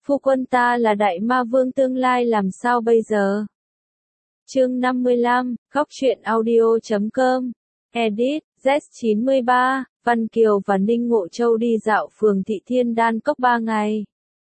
Phu quân ta là đại ma vương tương lai làm sao bây giờ? Chương 55, Góc truyện audio.com. Edit, Z93, Văn Kiều và Ninh Ngộ Châu đi dạo phường Thị Thiên Đan Cốc 3 ngày.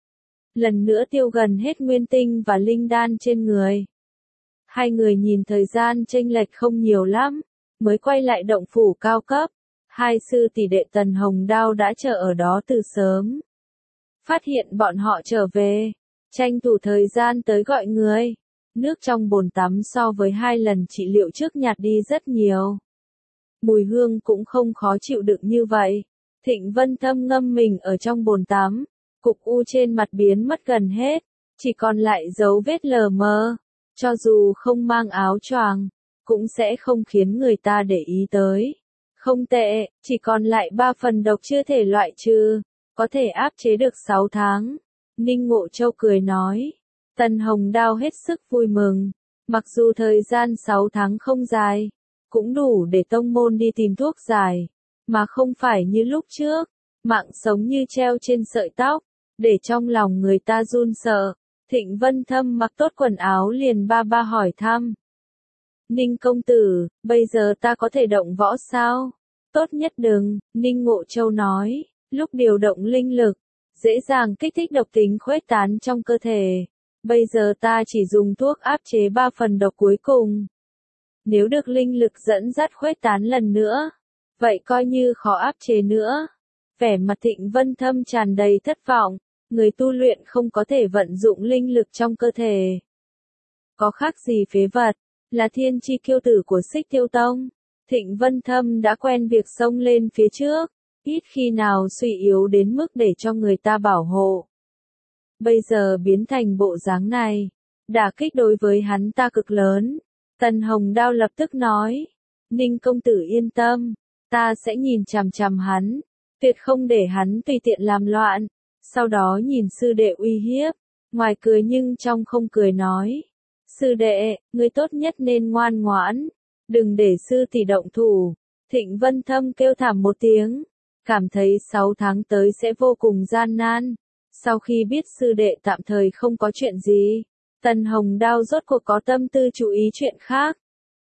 Lần nữa tiêu gần hết nguyên tinh và linh đan trên người. Hai người nhìn thời gian chênh lệch không nhiều lắm, mới quay lại động phủ cao cấp. Hai sư tỷ đệ Tần Hồng Đao đã chờ ở đó từ sớm. Phát hiện bọn họ trở về, tranh thủ thời gian tới gọi người. Nước trong bồn tắm so với 2 lần trị liệu trước nhạt đi rất nhiều. Mùi hương cũng không khó chịu đựng như vậy. Thịnh Vân Thâm ngâm mình ở trong bồn tắm, cục u trên mặt biến mất gần hết, chỉ còn lại dấu vết lờ mờ. Cho dù không mang áo choàng, cũng sẽ không khiến người ta để ý tới. Không tệ, chỉ còn lại 3 phần độc chưa thể loại trừ, có thể áp chế được 6 tháng. Ninh Ngộ Châu cười nói. Tần Hồng Đao hết sức vui mừng. Mặc dù thời gian 6 tháng không dài, cũng đủ để tông môn đi tìm thuốc giải, mà không phải như lúc trước, mạng sống như treo trên sợi tóc, để trong lòng người ta run sợ. Thịnh Vân Thâm mặc tốt quần áo liền ba hỏi thăm. Ninh công tử, bây giờ ta có thể động võ sao? Tốt nhất đừng, Ninh Ngộ Châu nói, lúc điều động linh lực, dễ dàng kích thích độc tính khuếch tán trong cơ thể. Bây giờ ta chỉ dùng thuốc áp chế 3 phần độc cuối cùng. Nếu được linh lực dẫn dắt khuếch tán lần nữa, vậy coi như khó áp chế nữa. Vẻ mặt Thịnh Vân Thâm tràn đầy thất vọng, người tu luyện không có thể vận dụng linh lực trong cơ thể. Có khác gì phế vật, là thiên chi kiêu tử của Xích Tiêu Tông. Thịnh Vân Thâm đã quen việc xông lên phía trước, ít khi nào suy yếu đến mức để cho người ta bảo hộ. Bây giờ biến thành bộ dáng này, đả kích đối với hắn ta cực lớn. Tần Hồng Đao lập tức nói, Ninh công tử yên tâm, ta sẽ nhìn chằm chằm hắn, tuyệt không để hắn tùy tiện làm loạn. Sau đó nhìn sư đệ uy hiếp, ngoài cười nhưng trong không cười nói, sư đệ, ngươi tốt nhất nên ngoan ngoãn, đừng để sư tỷ động thủ. Thịnh Vân Thâm kêu thảm một tiếng, cảm thấy 6 tháng tới sẽ vô cùng gian nan. Sau khi biết sư đệ tạm thời không có chuyện gì, Tần Hồng Đao rốt cuộc có tâm tư chú ý chuyện khác.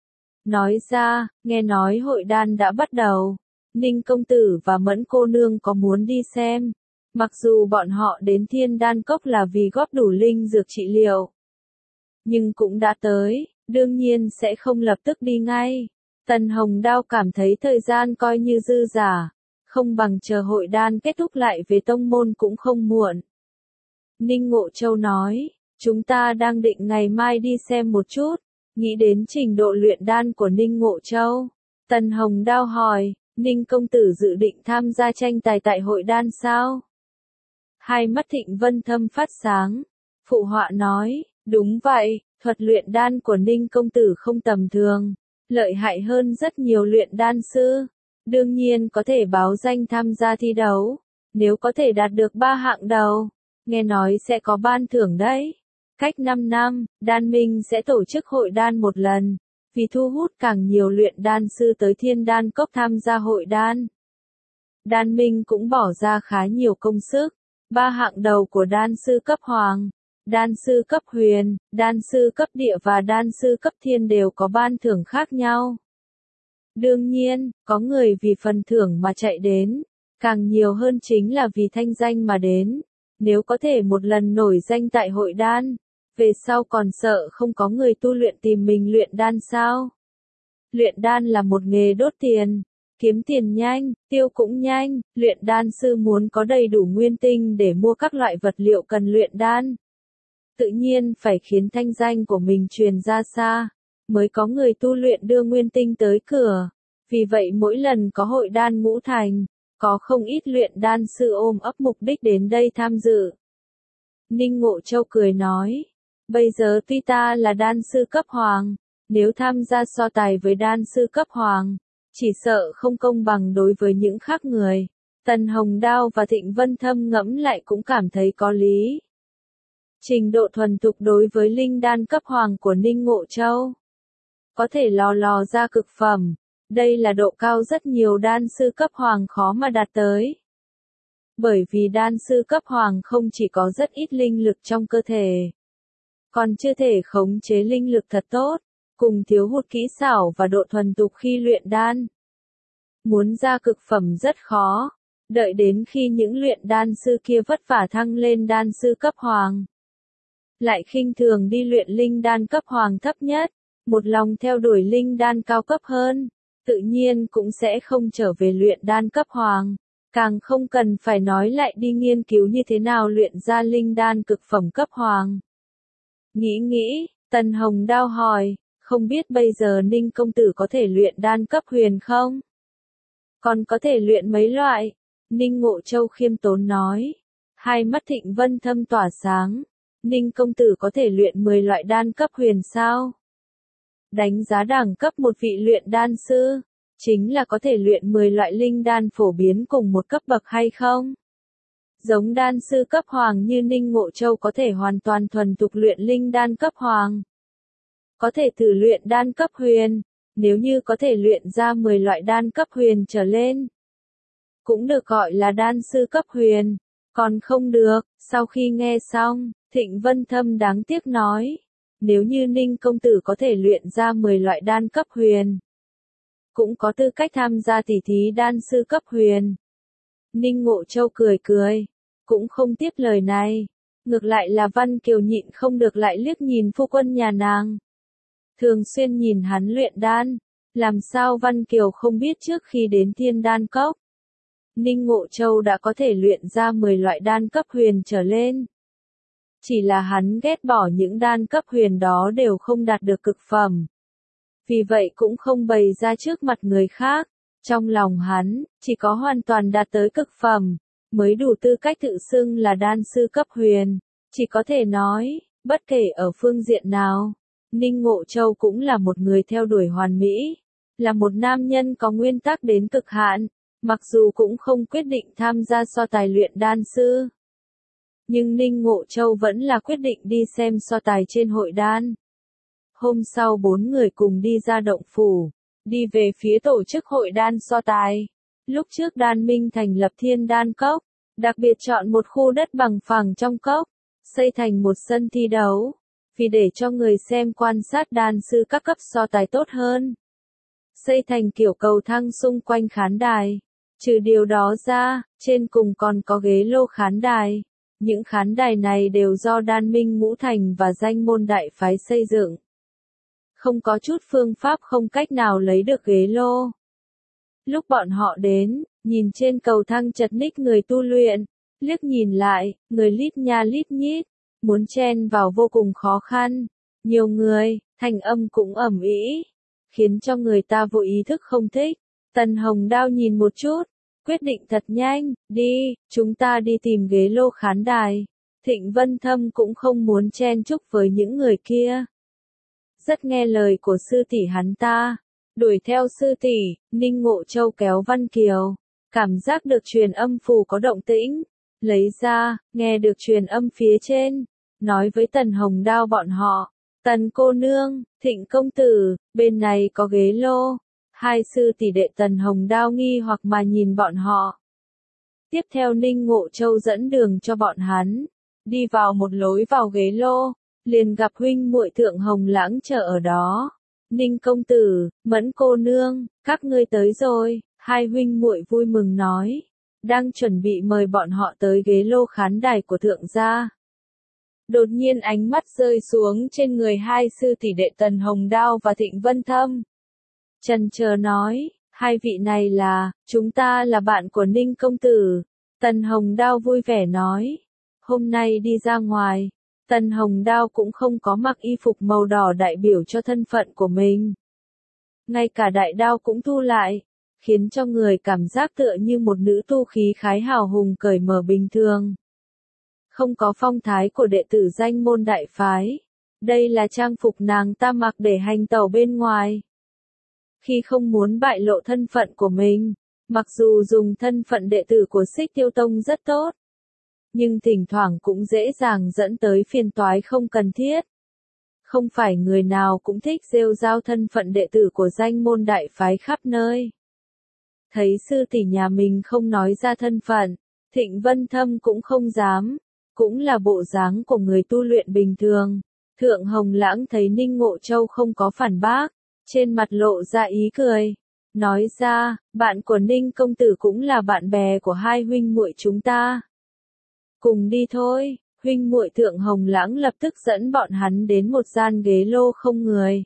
Nói ra, nghe nói hội đan đã bắt đầu, Ninh công tử và Mẫn cô nương có muốn đi xem. Mặc dù bọn họ đến Thiên Đan Cốc là vì góp đủ linh dược trị liệu, nhưng cũng đã tới, đương nhiên sẽ không lập tức đi ngay. Tần Hồng Đao cảm thấy thời gian coi như dư giả, không bằng chờ hội đan kết thúc lại về tông môn cũng không muộn. Ninh Ngộ Châu nói, chúng ta đang định ngày mai đi xem một chút. Nghĩ đến trình độ luyện đan của Ninh Ngộ Châu, Tần Hồng Đao hỏi, Ninh công tử dự định tham gia tranh tài tại hội đan sao? Hai mắt Thịnh Vân Thâm phát sáng, phụ họa nói, đúng vậy, thuật luyện đan của Ninh công tử không tầm thường, lợi hại hơn rất nhiều luyện đan sư. Đương nhiên có thể báo danh tham gia thi đấu, nếu có thể đạt được 3 hạng đầu, nghe nói sẽ có ban thưởng đấy. Cách 5 năm, Đan Minh sẽ tổ chức hội đan một lần, vì thu hút càng nhiều luyện đan sư tới Thiên Đan Cốc tham gia hội đan. Đan Minh cũng bỏ ra khá nhiều công sức. 3 hạng đầu của đan sư cấp hoàng, đan sư cấp huyền, đan sư cấp địa và đan sư cấp thiên đều có ban thưởng khác nhau. Đương nhiên, có người vì phần thưởng mà chạy đến, càng nhiều hơn chính là vì thanh danh mà đến. Nếu có thể một lần nổi danh tại hội đan, về sau còn sợ không có người tu luyện tìm mình luyện đan sao? Luyện đan là một nghề đốt tiền, kiếm tiền nhanh, tiêu cũng nhanh, luyện đan sư muốn có đầy đủ nguyên tinh để mua các loại vật liệu cần luyện đan. Tự nhiên phải khiến thanh danh của mình truyền ra xa, mới có người tu luyện đưa nguyên tinh tới cửa. Vì vậy mỗi lần có hội đan ngũ thành, có không ít luyện đan sư ôm ấp mục đích đến đây tham dự. Ninh Ngộ Châu cười nói, bây giờ tuy ta là đan sư cấp hoàng, nếu tham gia so tài với đan sư cấp hoàng, chỉ sợ không công bằng đối với những khác người. Tần Hồng Đao và Thịnh Vân Thâm ngẫm lại cũng cảm thấy có lý. Trình độ thuần thục đối với linh đan cấp hoàng của Ninh Ngộ Châu, có thể lò ra cực phẩm, đây là độ cao rất nhiều đan sư cấp hoàng khó mà đạt tới. Bởi vì đan sư cấp hoàng không chỉ có rất ít linh lực trong cơ thể, còn chưa thể khống chế linh lực thật tốt, cùng thiếu hụt kỹ xảo và độ thuần thục khi luyện đan. Muốn ra cực phẩm rất khó, đợi đến khi những luyện đan sư kia vất vả thăng lên đan sư cấp hoàng, lại khinh thường đi luyện linh đan cấp hoàng thấp nhất, một lòng theo đuổi linh đan cao cấp hơn, tự nhiên cũng sẽ không trở về luyện đan cấp hoàng, càng không cần phải nói lại đi nghiên cứu như thế nào luyện ra linh đan cực phẩm cấp hoàng. Nghĩ, Tần Hồng Đao hỏi, không biết bây giờ Ninh công tử có thể luyện đan cấp huyền không? Còn có thể luyện mấy loại? Ninh Ngộ Châu khiêm tốn nói. Hai mắt Thịnh Vân Thâm tỏa sáng. Ninh công tử có thể luyện 10 loại đan cấp huyền sao? Đánh giá đẳng cấp một vị luyện đan sư, chính là có thể luyện 10 loại linh đan phổ biến cùng một cấp bậc hay không? Giống đan sư cấp hoàng như Ninh Ngộ Châu có thể hoàn toàn thuần thục luyện linh đan cấp hoàng. Có thể thử luyện đan cấp huyền, nếu như có thể luyện ra 10 loại đan cấp huyền trở lên, cũng được gọi là đan sư cấp huyền, còn không được. Sau khi nghe xong, Thịnh Vân Thâm đáng tiếc nói, nếu như Ninh công tử có thể luyện ra 10 loại đan cấp huyền, cũng có tư cách tham gia tỷ thí đan sư cấp huyền. Ninh Ngộ Châu cười, cũng không tiếp lời này, ngược lại là Văn Kiều nhịn không được lại liếc nhìn phu quân nhà nàng. Thường xuyên nhìn hắn luyện đan, làm sao Văn Kiều không biết trước khi đến Thiên Đan Cốc, Ninh Ngộ Châu đã có thể luyện ra 10 loại đan cấp huyền trở lên. Chỉ là hắn ghét bỏ những đan cấp huyền đó đều không đạt được cực phẩm. Vì vậy cũng không bày ra trước mặt người khác. Trong lòng hắn, chỉ có hoàn toàn đạt tới cực phẩm, mới đủ tư cách tự xưng là đan sư cấp huyền. Chỉ có thể nói, bất kể ở phương diện nào, Ninh Ngộ Châu cũng là một người theo đuổi hoàn mỹ, là một nam nhân có nguyên tắc đến cực hạn, mặc dù cũng không quyết định tham gia so tài luyện đan sư. Nhưng Ninh Ngộ Châu vẫn là quyết định đi xem so tài trên hội đan. Hôm sau 4 người cùng đi ra động phủ, đi về phía tổ chức hội đan so tài. Lúc trước Đan Minh thành lập Thiên Đan Cốc, đặc biệt chọn một khu đất bằng phẳng trong cốc, xây thành một sân thi đấu, vì để cho người xem quan sát đan sư các cấp so tài tốt hơn. Xây thành kiểu cầu thang xung quanh khán đài. Trừ điều đó ra, trên cùng còn có ghế lô khán đài. Những khán đài này đều do Đan Minh Ngũ Thành và danh môn đại phái xây dựng. Không có chút phương pháp không cách nào lấy được ghế lô. Lúc bọn họ đến, nhìn trên cầu thang chật ních người tu luyện, liếc nhìn lại, người lít nha lít nhít, muốn chen vào vô cùng khó khăn. Nhiều người, thành âm cũng ầm ĩ, khiến cho người ta vô ý thức không thích. Tần Hồng Đao nhìn một chút, quyết định thật nhanh, đi, chúng ta đi tìm ghế lô khán đài. Thịnh Vân Thâm cũng không muốn chen chúc với những người kia. Rất nghe lời của sư tỷ hắn ta. Đuổi theo sư tỷ, Ninh Ngộ Châu kéo Văn Kiều. Cảm giác được truyền âm phù có động tĩnh. Lấy ra, nghe được truyền âm phía trên. Nói với Tần Hồng Đao bọn họ. Tần cô nương, Thịnh công tử, bên này có ghế lô. Hai sư tỷ đệ Tần Hồng Đao nghi hoặc mà nhìn bọn họ. Tiếp theo Ninh Ngộ Châu dẫn đường cho bọn hắn. Đi vào một lối vào ghế lô, liền gặp huynh muội Thượng Hồng Lãng chờ ở đó. Ninh công tử, Mẫn cô nương, các ngươi tới rồi, hai huynh muội vui mừng nói. Đang chuẩn bị mời bọn họ tới ghế lô khán đài của thượng gia. Đột nhiên ánh mắt rơi xuống trên người hai sư tỷ đệ Tần Hồng Đao và Thịnh Vân Thâm. Chần chờ nói, hai vị này là, chúng ta là bạn của Ninh công tử. Tần Hồng Đao vui vẻ nói, hôm nay đi ra ngoài, Tần Hồng Đao cũng không có mặc y phục màu đỏ đại biểu cho thân phận của mình. Ngay cả đại đao cũng thu lại, khiến cho người cảm giác tựa như một nữ tu khí khái hào hùng cởi mở bình thường. Không có phong thái của đệ tử danh môn đại phái. Đây là trang phục nàng ta mặc để hành tẩu bên ngoài. Khi không muốn bại lộ thân phận của mình, mặc dù dùng thân phận đệ tử của Xích Tiêu Tông rất tốt, nhưng thỉnh thoảng cũng dễ dàng dẫn tới phiền toái không cần thiết. Không phải người nào cũng thích rêu rao thân phận đệ tử của danh môn đại phái khắp nơi. Thấy sư tỷ nhà mình không nói ra thân phận, Thịnh Vân Thâm cũng không dám, cũng là bộ dáng của người tu luyện bình thường. Thượng Hồng Lãng thấy Ninh Ngộ Châu không có phản bác, trên mặt lộ ra ý cười, nói ra, bạn của Ninh công tử cũng là bạn bè của hai huynh muội chúng ta. Cùng đi thôi, huynh muội Thượng Hồng Lãng lập tức dẫn bọn hắn đến một gian ghế lô không người.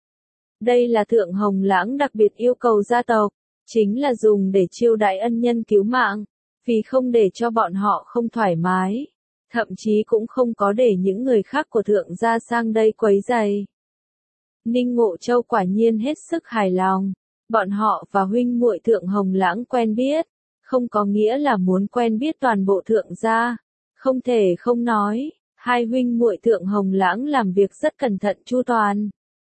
Đây là Thượng Hồng Lãng đặc biệt yêu cầu gia tộc, chính là dùng để chiêu đãi ân nhân cứu mạng, vì không để cho bọn họ không thoải mái, thậm chí cũng không có để những người khác của thượng gia sang đây quấy rầy. Ninh Ngộ Châu quả nhiên hết sức hài lòng, bọn họ và huynh muội Thượng Hồng Lãng quen biết, không có nghĩa là muốn quen biết toàn bộ thượng gia, không thể không nói, hai huynh muội Thượng Hồng Lãng làm việc rất cẩn thận chu toàn.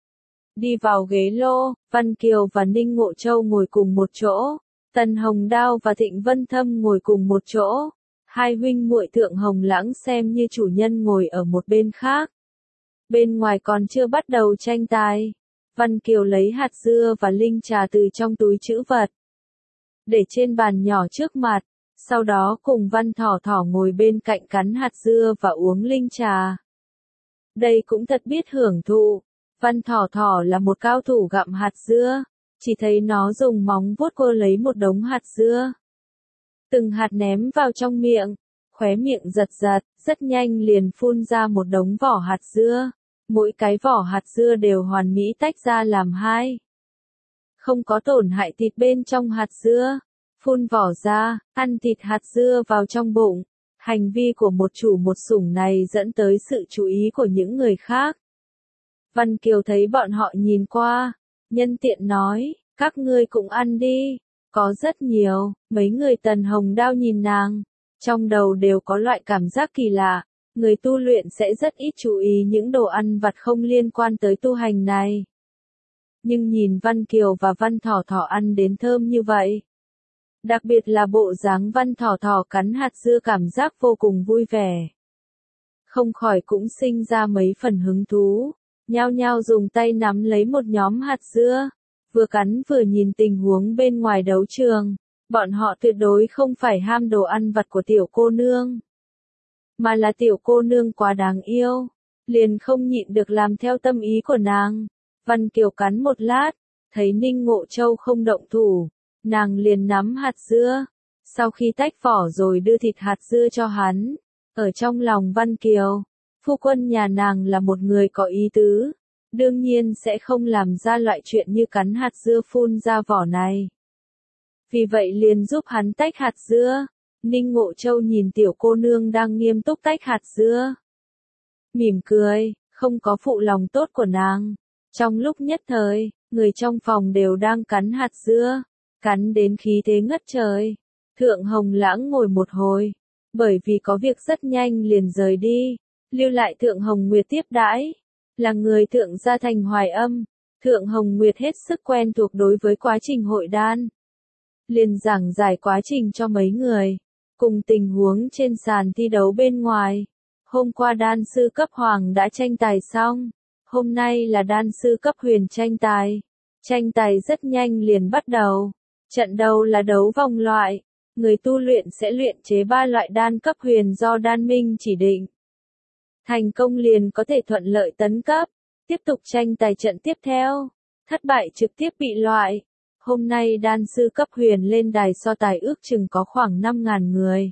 Đi vào ghế lô, Văn Kiều và Ninh Ngộ Châu ngồi cùng một chỗ, Tần Hồng Đao và Thịnh Vân Thâm ngồi cùng một chỗ, hai huynh muội Thượng Hồng Lãng xem như chủ nhân ngồi ở một bên khác. Bên ngoài còn chưa bắt đầu tranh tài, Văn Kiều lấy hạt dưa và linh trà từ trong túi trữ vật, để trên bàn nhỏ trước mặt, sau đó cùng Văn Thỏ Thỏ ngồi bên cạnh cắn hạt dưa và uống linh trà. Đây cũng thật biết hưởng thụ. Văn Thỏ Thỏ là một cao thủ gặm hạt dưa, chỉ thấy nó dùng móng vuốt cô lấy một đống hạt dưa. Từng hạt ném vào trong miệng, khóe miệng giật giật, rất nhanh liền phun ra một đống vỏ hạt dưa. Mỗi cái vỏ hạt dưa đều hoàn mỹ tách ra làm hai. Không có tổn hại thịt bên trong hạt dưa. Phun vỏ ra, ăn thịt hạt dưa vào trong bụng. Hành vi của một chủ một sủng này dẫn tới sự chú ý của những người khác. Văn Kiều thấy bọn họ nhìn qua, nhân tiện nói, các ngươi cũng ăn đi, có rất nhiều, mấy người Tần Hồng Đao nhìn nàng, trong đầu đều có loại cảm giác kỳ lạ, người tu luyện sẽ rất ít chú ý những đồ ăn vặt không liên quan tới tu hành này. Nhưng nhìn Văn Kiều và Văn Thỏ Thỏ ăn đến thơm như vậy, đặc biệt là bộ dáng Văn Thỏ Thỏ cắn hạt dưa cảm giác vô cùng vui vẻ. Không khỏi cũng sinh ra mấy phần hứng thú. Nhao nhao dùng tay nắm lấy một nhóm hạt dưa, vừa cắn vừa nhìn tình huống bên ngoài đấu trường. Bọn họ tuyệt đối không phải ham đồ ăn vặt của tiểu cô nương, mà là tiểu cô nương quá đáng yêu, liền không nhịn được làm theo tâm ý của nàng. Văn Kiều cắn một lát, thấy Ninh Ngộ Châu không động thủ, nàng liền nắm hạt dưa, sau khi tách vỏ rồi đưa thịt hạt dưa cho hắn. Ở trong lòng Văn Kiều, phu quân nhà nàng là một người có ý tứ, đương nhiên sẽ không làm ra loại chuyện như cắn hạt dưa phun ra vỏ này. Vì vậy liền giúp hắn tách hạt dưa. Ninh Ngộ Châu nhìn tiểu cô nương đang nghiêm túc tách hạt dưa, mỉm cười, không có phụ lòng tốt của nàng. Trong lúc nhất thời, người trong phòng đều đang cắn hạt dưa, cắn đến khí thế ngất trời. Thượng Hồng Lãng ngồi một hồi, bởi vì có việc rất nhanh liền rời đi. Lưu lại Thượng Hồng Nguyệt tiếp đãi, là người Thượng gia thành Hoài Âm. Thượng Hồng Nguyệt hết sức quen thuộc đối với quá trình hội đan, liền giảng giải quá trình cho mấy người, cùng tình huống trên sàn thi đấu bên ngoài. Hôm qua đan sư cấp hoàng đã tranh tài xong, hôm nay là đan sư cấp huyền tranh tài. Tranh tài rất nhanh liền bắt đầu. Trận đầu là đấu vòng loại, người tu luyện sẽ luyện chế 3 loại đan cấp huyền do đan minh chỉ định. Thành công liền có thể thuận lợi tấn cấp, tiếp tục tranh tài trận tiếp theo, thất bại trực tiếp bị loại. Hôm nay đan sư cấp huyền lên đài so tài ước chừng có khoảng 5.000 người.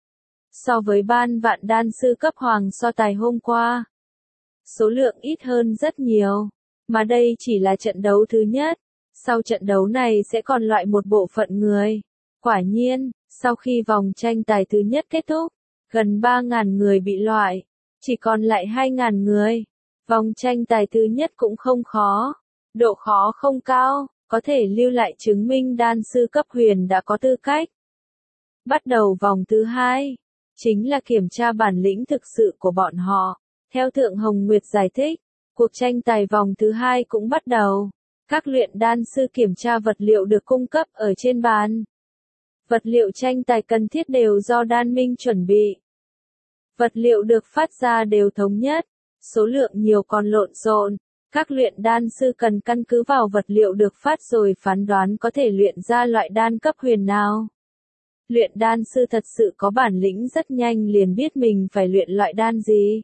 So với ban vạn đan sư cấp hoàng so tài hôm qua, số lượng ít hơn rất nhiều, mà đây chỉ là trận đấu thứ nhất. Sau trận đấu này sẽ còn loại một bộ phận người. Quả nhiên, sau khi vòng tranh tài thứ nhất kết thúc, gần 3.000 người bị loại, chỉ còn lại 2.000 người. Vòng tranh tài thứ nhất cũng không khó, độ khó không cao, có thể lưu lại chứng minh đan sư cấp huyền đã có tư cách. Bắt đầu vòng thứ hai, chính là kiểm tra bản lĩnh thực sự của bọn họ. Theo Thượng Hồng Nguyệt giải thích, cuộc tranh tài vòng thứ hai cũng bắt đầu. Các luyện đan sư kiểm tra vật liệu được cung cấp ở trên bàn. Vật liệu tranh tài cần thiết đều do đan minh chuẩn bị. Vật liệu được phát ra đều thống nhất, số lượng nhiều còn lộn xộn. Các luyện đan sư cần căn cứ vào vật liệu được phát rồi phán đoán có thể luyện ra loại đan cấp huyền nào. Luyện đan sư thật sự có bản lĩnh rất nhanh liền biết mình phải luyện loại đan gì.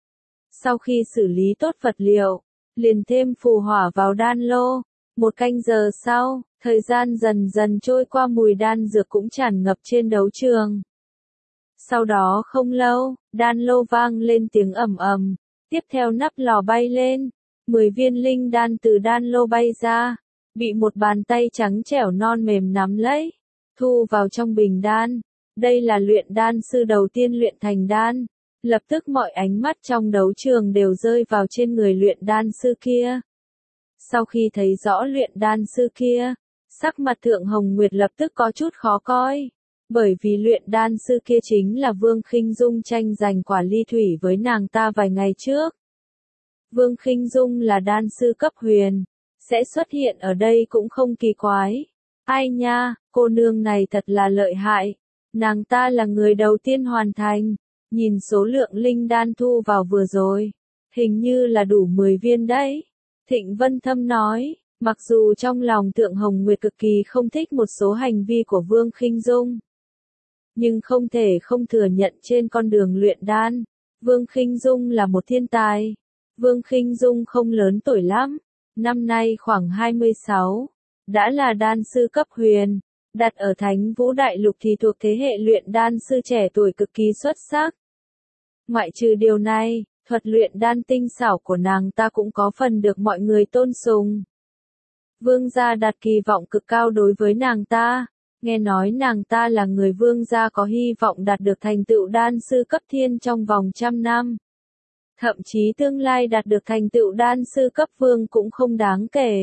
Sau khi xử lý tốt vật liệu, liền thêm phù hỏa vào đan lô. 1 canh giờ sau, thời gian dần dần trôi qua, mùi đan dược cũng tràn ngập trên đấu trường. Sau đó không lâu, đan lô vang lên tiếng ầm ầm, tiếp theo nắp lò bay lên, 10 viên linh đan từ đan lô bay ra, bị một bàn tay trắng trẻo non mềm nắm lấy, thu vào trong bình đan. Đây là luyện đan sư đầu tiên luyện thành đan. Lập tức mọi ánh mắt trong đấu trường đều rơi vào trên người luyện đan sư kia. Sau khi thấy rõ luyện đan sư kia, sắc mặt Thượng Hồng Nguyệt lập tức có chút khó coi. Bởi vì luyện đan sư kia chính là Vương Khinh Dung tranh giành quả ly thủy với nàng ta vài ngày trước. Vương Khinh Dung là đan sư cấp huyền, sẽ xuất hiện ở đây cũng không kỳ quái. Ai nha, cô nương này thật là lợi hại. Nàng ta là người đầu tiên hoàn thành. Nhìn số lượng linh đan thu vào vừa rồi, hình như là đủ 10 viên đấy. Thịnh Vân Thâm nói, mặc dù trong lòng Thượng Hồng Nguyệt cực kỳ không thích một số hành vi của Vương Khinh Dung, nhưng không thể không thừa nhận trên con đường luyện đan, Vương Khinh Dung là một thiên tài. Vương Khinh Dung không lớn tuổi lắm, năm nay khoảng 26, đã là đan sư cấp huyền, đặt ở Thánh Vũ Đại Lục thì thuộc thế hệ luyện đan sư trẻ tuổi cực kỳ xuất sắc. Ngoại trừ điều này, thuật luyện đan tinh xảo của nàng ta cũng có phần được mọi người tôn sùng. Vương gia đặt kỳ vọng cực cao đối với nàng ta, nghe nói nàng ta là người vương gia có hy vọng đạt được thành tựu đan sư cấp thiên trong vòng 100 năm. Thậm chí tương lai đạt được thành tựu đan sư cấp vương cũng không đáng kể.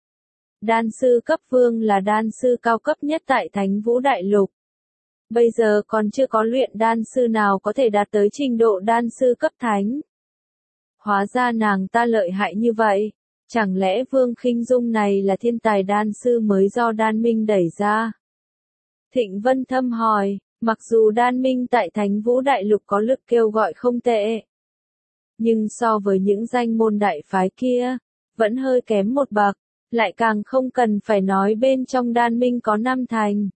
Đan sư cấp vương là đan sư cao cấp nhất tại Thánh Vũ Đại Lục. Bây giờ còn chưa có luyện đan sư nào có thể đạt tới trình độ đan sư cấp thánh. Hóa ra nàng ta lợi hại như vậy, chẳng lẽ Vương Khinh Dung này là thiên tài đan sư mới do Đan Minh đẩy ra? Thịnh Vân Thâm hỏi, mặc dù Đan Minh tại Thánh Vũ Đại Lục có lực kêu gọi không tệ, nhưng so với những danh môn đại phái kia, vẫn hơi kém một bậc, lại càng không cần phải nói bên trong Đan Minh có 5 thành.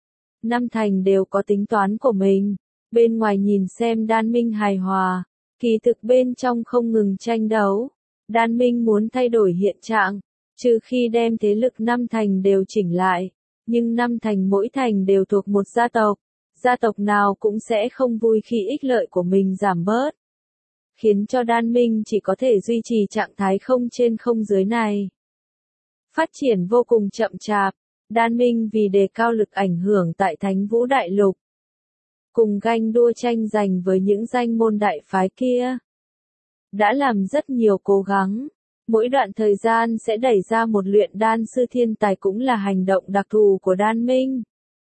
5 thành đều có tính toán của mình, bên ngoài nhìn xem Đan Minh hài hòa, kỳ thực bên trong không ngừng tranh đấu. Đan Minh muốn thay đổi hiện trạng, trừ khi đem thế lực 5 thành đều chỉnh lại, nhưng 5 thành mỗi thành đều thuộc một gia tộc nào cũng sẽ không vui khi ích lợi của mình giảm bớt, khiến cho Đan Minh chỉ có thể duy trì trạng thái không trên không dưới này. Phát triển vô cùng chậm chạp. Đan Minh vì đề cao lực ảnh hưởng tại Thánh Vũ Đại Lục, cùng ganh đua tranh giành với những danh môn đại phái kia, đã làm rất nhiều cố gắng. Mỗi đoạn thời gian sẽ đẩy ra một luyện đan sư thiên tài cũng là hành động đặc thù của Đan Minh,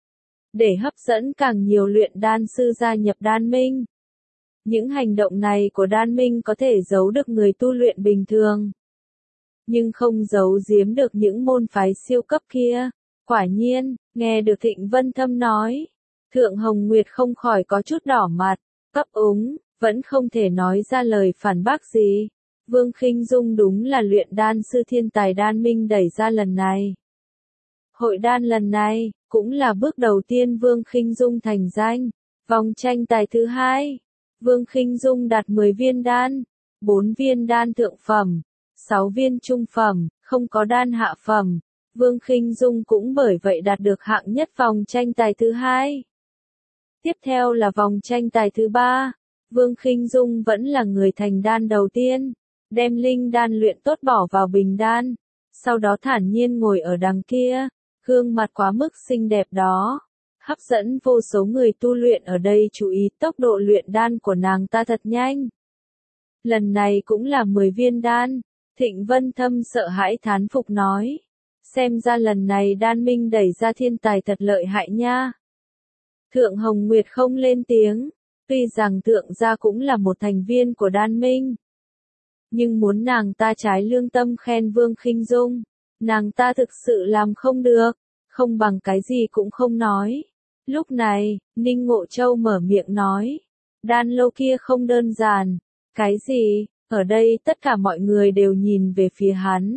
để hấp dẫn càng nhiều luyện đan sư gia nhập Đan Minh. Những hành động này của Đan Minh có thể giấu được người tu luyện bình thường, nhưng không giấu giếm được những môn phái siêu cấp kia. Quả nhiên, nghe được Thịnh Vân Thâm nói, Thượng Hồng Nguyệt không khỏi có chút đỏ mặt, ấp úng, vẫn không thể nói ra lời phản bác gì. Vương Khinh Dung đúng là luyện đan sư thiên tài Đan Minh đẩy ra lần này. Hội đan lần này, cũng là bước đầu tiên Vương Khinh Dung thành danh. Vòng tranh tài thứ 2, Vương Khinh Dung đạt 10 viên đan, 4 viên đan thượng phẩm, 6 viên trung phẩm, không có đan hạ phẩm. Vương Khinh Dung cũng bởi vậy đạt được hạng nhất vòng tranh tài thứ 2. Tiếp theo là vòng tranh tài thứ 3. Vương Khinh Dung vẫn là người thành đan đầu tiên, đem linh đan luyện tốt bỏ vào bình đan, sau đó thản nhiên ngồi ở đằng kia, gương mặt quá mức xinh đẹp đó, hấp dẫn vô số người tu luyện ở đây chú ý. Tốc độ luyện đan của nàng ta thật nhanh. Lần này cũng là 10 viên đan. Thịnh Vân Thâm sợ hãi thán phục nói, xem ra lần này Đan Minh đẩy ra thiên tài thật lợi hại nha. Thượng Hồng Nguyệt không lên tiếng, tuy rằng thượng gia cũng là một thành viên của Đan Minh, nhưng muốn nàng ta trái lương tâm khen Vương Khinh Dung, nàng ta thực sự làm không được, không bằng cái gì cũng không nói. Lúc này, Ninh Ngộ Châu mở miệng nói, đan lô kia không đơn giản. Cái gì? Ở đây tất cả mọi người đều nhìn về phía hắn.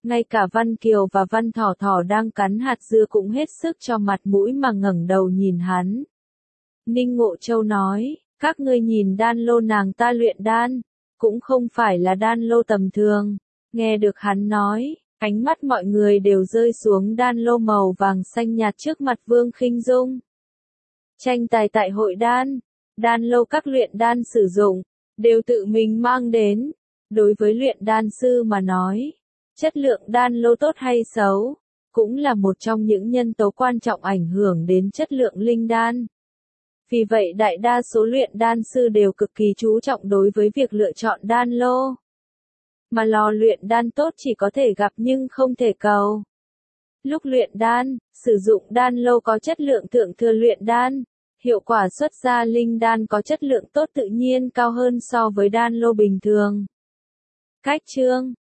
Ngay cả Văn Kiều và Văn Thỏ Thỏ đang cắn hạt dưa cũng hết sức cho mặt mũi mà ngẩng đầu nhìn hắn. Ninh Ngộ Châu nói, các ngươi nhìn đan lô nàng ta luyện đan, cũng không phải là đan lô tầm thường. Nghe được hắn nói, ánh mắt mọi người đều rơi xuống đan lô màu vàng xanh nhạt trước mặt Vương Khinh Dung. Tranh tài tại hội đan lô các luyện đan sử dụng, đều tự mình mang đến. Đối với luyện đan sư mà nói, chất lượng đan lô tốt hay xấu, cũng là một trong những nhân tố quan trọng ảnh hưởng đến chất lượng linh đan. Vì vậy đại đa số luyện đan sư đều cực kỳ chú trọng đối với việc lựa chọn đan lô. Mà lò luyện đan tốt chỉ có thể gặp nhưng không thể cầu. Lúc luyện đan, sử dụng đan lô có chất lượng thượng thừa luyện đan, hiệu quả xuất ra linh đan có chất lượng tốt tự nhiên cao hơn so với đan lô bình thường. Cách chương